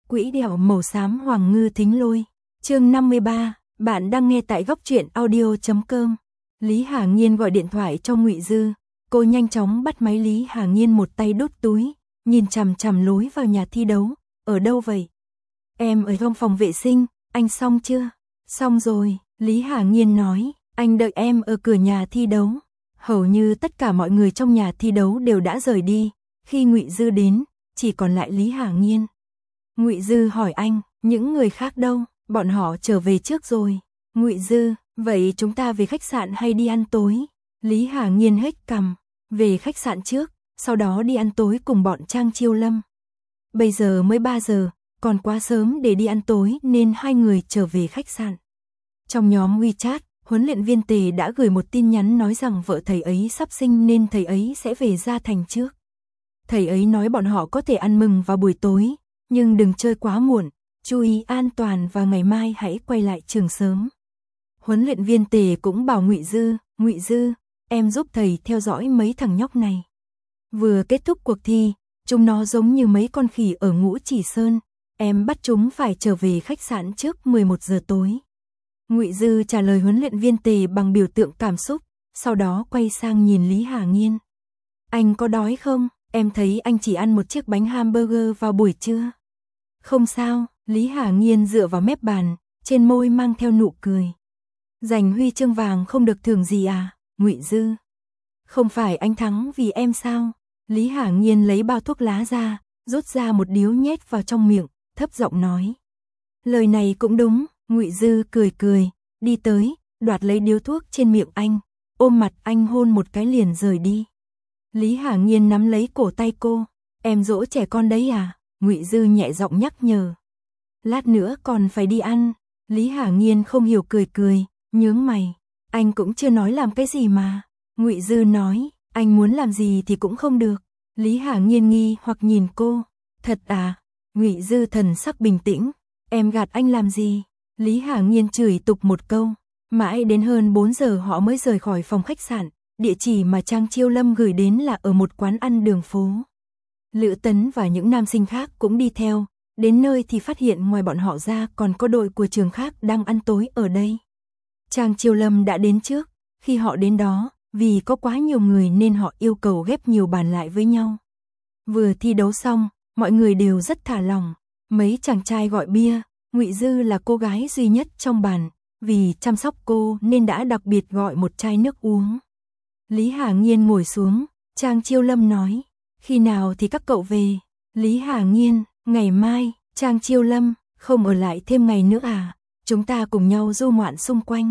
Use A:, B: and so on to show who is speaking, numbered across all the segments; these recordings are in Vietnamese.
A: Quỹ đạo màu xám Hoàng Ngư Thính Lôi. Chương 53, bạn đang nghe tại góc truyện audio.com. Lý Hà Nghiên gọi điện thoại cho Ngụy Dư, cô nhanh chóng bắt máy. Lý Hà Nghiên một tay đút túi, nhìn chằm chằm lối vào nhà thi đấu. Ở đâu vậy? Em ở trong phòng vệ sinh, anh xong chưa? Xong rồi, Lý Hà Nghiên nói, anh đợi em ở cửa nhà thi đấu. Hầu như tất cả mọi người trong nhà thi đấu đều đã rời đi, khi Ngụy Dư đến, chỉ còn lại Lý Hà Nghiên. Ngụy Dư hỏi anh, những người khác đâu? Bọn họ trở về trước rồi. Ngụy Dư, vậy chúng ta về khách sạn hay đi ăn tối? Lý Hà Nghiên hếch cằm, về khách sạn trước, sau đó đi ăn tối cùng bọn Trang Chiêu Lâm. Bây giờ mới 3 giờ, còn quá sớm để đi ăn tối nên hai người trở về khách sạn. Trong nhóm WeChat, huấn luyện viên Tề đã gửi một tin nhắn nói rằng vợ thầy ấy sắp sinh nên thầy ấy sẽ về Gia Thành trước. Thầy ấy nói bọn họ có thể ăn mừng vào buổi tối, nhưng đừng chơi quá muộn, chú ý an toàn và ngày mai hãy quay lại trường sớm. Huấn luyện viên Tề cũng bảo Ngụy Dư, em giúp thầy theo dõi mấy thằng nhóc này. Vừa kết thúc cuộc thi, chúng nó giống như mấy con khỉ ở Ngũ Chỉ Sơn, em bắt chúng phải trở về khách sạn trước 11 giờ tối. Ngụy Dư trả lời huấn luyện viên Tề bằng biểu tượng cảm xúc, sau đó quay sang nhìn Lý Hà Nghiên. Anh có đói không? Em thấy anh chỉ ăn một chiếc bánh hamburger vào buổi trưa. Không sao, Lý Hà Nghiên dựa vào mép bàn, trên môi mang theo nụ cười. Giành huy chương vàng không được thưởng gì à, Ngụy Dư? Không phải anh thắng vì em sao? Lý Hà Nghiên lấy bao thuốc lá ra, rút ra một điếu nhét vào trong miệng, thấp giọng nói. Lời này cũng đúng, Ngụy Dư cười, đi tới, đoạt lấy điếu thuốc trên miệng anh, ôm mặt anh hôn một cái liền rời đi. Lý Hà Nghiên nắm lấy cổ tay cô, em dỗ trẻ con đấy à? Ngụy Dư nhẹ giọng nhắc nhở. Lát nữa còn phải đi ăn. Lý Hà Nghiên không hiểu cười, nhướng mày. Anh cũng chưa nói làm cái gì mà. Ngụy Dư nói, anh muốn làm gì thì cũng không được. Lý Hà Nghiên nghi hoặc nhìn cô. Thật à? Ngụy Dư thần sắc bình tĩnh. Em gạt anh làm gì? Lý Hà Nghiên chửi tục một câu. Mãi đến hơn 4 giờ họ mới rời khỏi phòng khách sạn. Địa chỉ mà Trang Chiêu Lâm gửi đến là ở một quán ăn đường phố. Lữ Tấn và những nam sinh khác cũng đi theo, đến nơi thì phát hiện ngoài bọn họ ra còn có đội của trường khác đang ăn tối ở đây. Trang Chiêu Lâm đã đến trước, khi họ đến đó, vì có quá nhiều người nên họ yêu cầu ghép nhiều bàn lại với nhau. Vừa thi đấu xong, mọi người đều rất thả lỏng, mấy chàng trai gọi bia, Ngụy Dư là cô gái duy nhất trong bàn, vì chăm sóc cô nên đã đặc biệt gọi một chai nước uống. Lý Hà Nghiên ngồi xuống, Trang Chiêu Lâm nói, khi nào thì các cậu về? Lý Hà Nghiên, ngày mai. Trang Chiêu Lâm, không ở lại thêm ngày nữa à? Chúng ta cùng nhau du ngoạn xung quanh.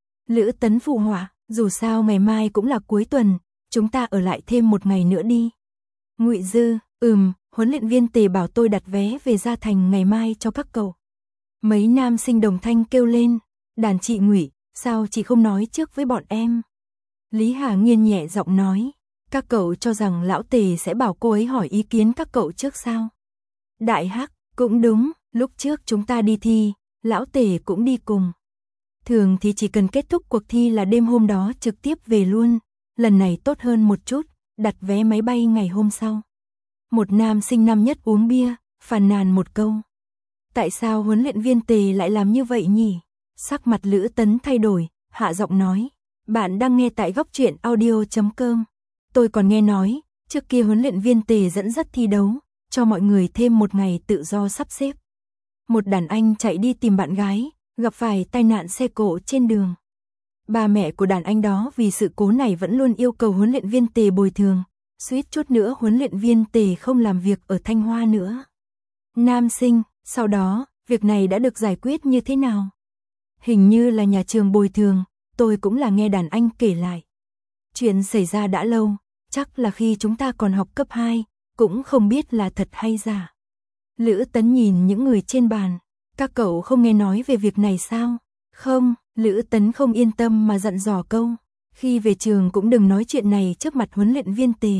A: Lữ Tấn phụ họa, dù sao ngày mai cũng là cuối tuần, chúng ta ở lại thêm một ngày nữa đi. Ngụy Dư, huấn luyện viên Tề bảo tôi đặt vé về Gia Thành ngày mai cho các cậu. Mấy nam sinh đồng thanh kêu lên, đàn chị Ngụy, sao chị không nói trước với bọn em? Lý Hà Nghiên nhẹ giọng nói, các cậu cho rằng lão Tề sẽ bảo cô ấy hỏi ý kiến các cậu trước sao? Đại Hắc, cũng đúng, lúc trước chúng ta đi thi, lão Tề cũng đi cùng. Thường thì chỉ cần kết thúc cuộc thi là đêm hôm đó trực tiếp về luôn, lần này tốt hơn một chút, đặt vé máy bay ngày hôm sau. Một nam sinh năm nhất uống bia, phàn nàn một câu. Tại sao huấn luyện viên Tề lại làm như vậy nhỉ? Sắc mặt Lữ Tấn thay đổi, hạ giọng nói. Bạn đang nghe tại góc truyện audio.com. Tôi còn nghe nói, trước kia huấn luyện viên Tề dẫn dắt thi đấu, cho mọi người thêm một ngày tự do sắp xếp. Một đàn anh chạy đi tìm bạn gái, gặp phải tai nạn xe cộ trên đường. Ba mẹ của đàn anh đó vì sự cố này vẫn luôn yêu cầu huấn luyện viên Tề bồi thường, suýt chút nữa huấn luyện viên Tề không làm việc ở Thanh Hoa nữa. Nam sinh, sau đó, việc này đã được giải quyết như thế nào? Hình như là nhà trường bồi thường, tôi cũng là nghe đàn anh kể lại. Chuyện xảy ra đã lâu, chắc là khi chúng ta còn học cấp 2, cũng không biết là thật hay giả. Lữ Tấn nhìn những người trên bàn, các cậu không nghe nói về việc này sao? Không, Lữ Tấn không yên tâm mà dặn dò câu, khi về trường cũng đừng nói chuyện này trước mặt huấn luyện viên Tề.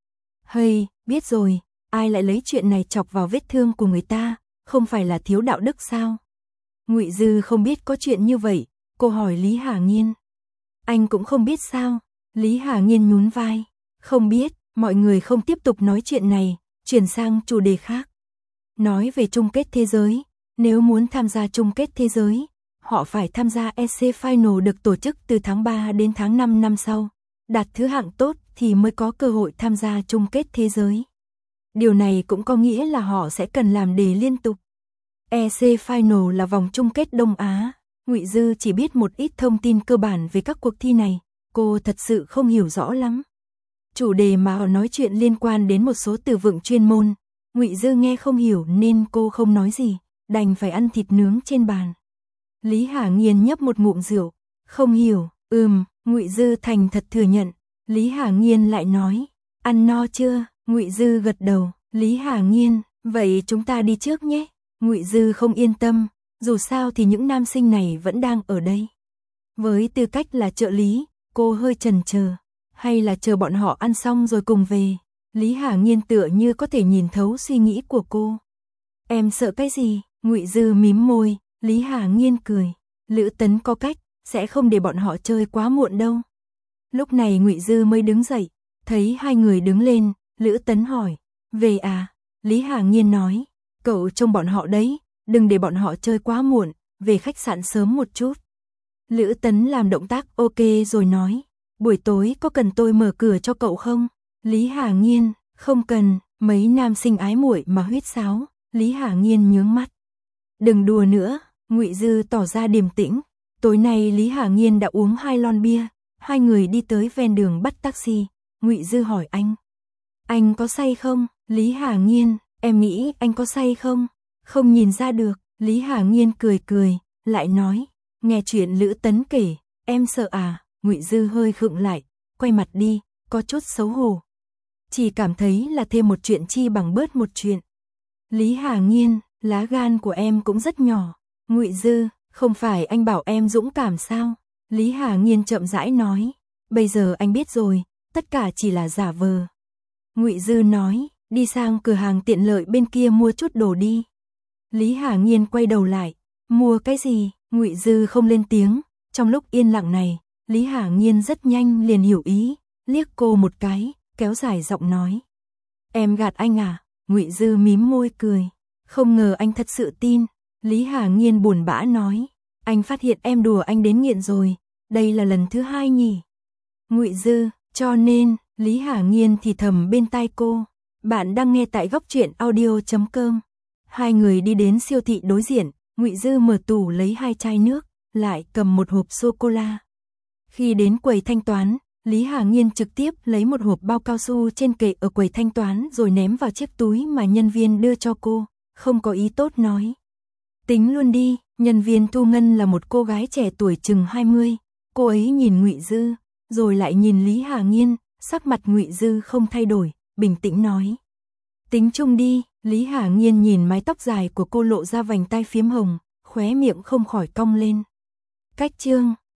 A: Hay, biết rồi, ai lại lấy chuyện này chọc vào vết thương của người ta, không phải là thiếu đạo đức sao? Ngụy Dư không biết có chuyện như vậy, cô hỏi Lý Hà Nghiên. Anh cũng không biết sao? Lý Hà Nghiên nhún vai, không biết, mọi người không tiếp tục nói chuyện này, chuyển sang chủ đề khác. Nói về chung kết thế giới, nếu muốn tham gia chung kết thế giới, họ phải tham gia EC Final được tổ chức từ tháng 3 đến tháng 5 năm sau. Đạt thứ hạng tốt thì mới có cơ hội tham gia chung kết thế giới. Điều này cũng có nghĩa là họ sẽ cần làm đề liên tục. EC Final là vòng chung kết Đông Á. Ngụy Dư chỉ biết một ít thông tin cơ bản về các cuộc thi này, cô thật sự không hiểu rõ lắm. Chủ đề mà họ nói chuyện liên quan đến một số từ vựng chuyên môn, Ngụy Dư nghe không hiểu nên cô không nói gì, đành phải ăn thịt nướng trên bàn. Lý Hà Nghiên nhấp một ngụm rượu, không hiểu, Ngụy Dư thành thật thừa nhận. Lý Hà Nghiên lại nói, ăn no chưa? Ngụy Dư gật đầu. Lý Hà Nghiên, vậy chúng ta đi trước nhé. Ngụy Dư không yên tâm, dù sao thì những nam sinh này vẫn đang ở đây. Với tư cách là trợ lý, cô hơi chần chờ, hay là chờ bọn họ ăn xong rồi cùng về. Lý Hà Nghiên tựa như có thể nhìn thấu suy nghĩ của cô. Em sợ cái gì? Ngụy Dư mím môi. Lý Hà Nghiên cười. Lữ Tấn có cách, sẽ không để bọn họ chơi quá muộn đâu. Lúc này Ngụy Dư mới đứng dậy, thấy hai người đứng lên, Lữ Tấn hỏi, về à? Lý Hà Nghiên nói, cậu trông bọn họ đấy, đừng để bọn họ chơi quá muộn, về khách sạn sớm một chút. Lữ Tấn làm động tác ok rồi nói, buổi tối có cần tôi mở cửa cho cậu không? Lý Hà Nghiên, không cần, mấy nam sinh ái muội mà huýt sáo. Lý Hà Nghiên nhướng mắt. Đừng đùa nữa, Ngụy Dư tỏ ra điềm tĩnh. Tối nay Lý Hà Nghiên đã uống 2 lon bia, hai người đi tới ven đường bắt taxi. Ngụy Dư hỏi anh có say không? Lý Hà Nghiên, em nghĩ anh có say không? Không nhìn ra được. Lý Hà Nghiên cười cười, lại nói, nghe chuyện Lữ Tấn kể, em sợ à? Ngụy Dư hơi khựng lại, quay mặt đi, có chút xấu hổ. Chỉ cảm thấy là thêm một chuyện chi bằng bớt một chuyện. Lý Hà Nghiên, lá gan của em cũng rất nhỏ. Ngụy Dư, không phải anh bảo em dũng cảm sao? Lý Hà Nghiên chậm rãi nói, bây giờ anh biết rồi, tất cả chỉ là giả vờ. Ngụy Dư nói, đi sang cửa hàng tiện lợi bên kia mua chút đồ đi. Lý Hà Nghiên quay đầu lại, mua cái gì? Ngụy Dư không lên tiếng. Trong lúc yên lặng này, Lý Hà Nghiên rất nhanh liền hiểu ý, liếc cô một cái, kéo dài giọng nói, em gạt anh à? Ngụy Dư mím môi cười, không ngờ anh thật sự tin. Lý Hà Nghiên buồn bã nói, anh phát hiện em đùa anh đến nghiện rồi, đây là lần thứ 2 nhỉ? Ngụy Dư, cho nên, Lý Hà Nghiên thì thầm bên tai cô, bạn đang nghe tại Góc Truyện Audio.com. Hai người đi đến siêu thị đối diện, Ngụy Dư mở tủ lấy 2 chai nước, lại cầm một hộp sô-cô-la. Khi đến quầy thanh toán, Lý Hà Nghiên trực tiếp lấy một hộp bao cao su trên kệ ở quầy thanh toán rồi ném vào chiếc túi mà nhân viên đưa cho cô, không có ý tốt nói. Tính luôn đi. Nhân viên thu ngân là một cô gái trẻ tuổi chừng 20, cô ấy nhìn Ngụy Dư, rồi lại nhìn Lý Hà Nghiên, sắc mặt Ngụy Dư không thay đổi, bình tĩnh nói. Tính chung đi. Lý Hà Nghiên nhìn mái tóc dài của cô lộ ra vành tai phiếm hồng, khóe miệng không khỏi cong lên. Cách chương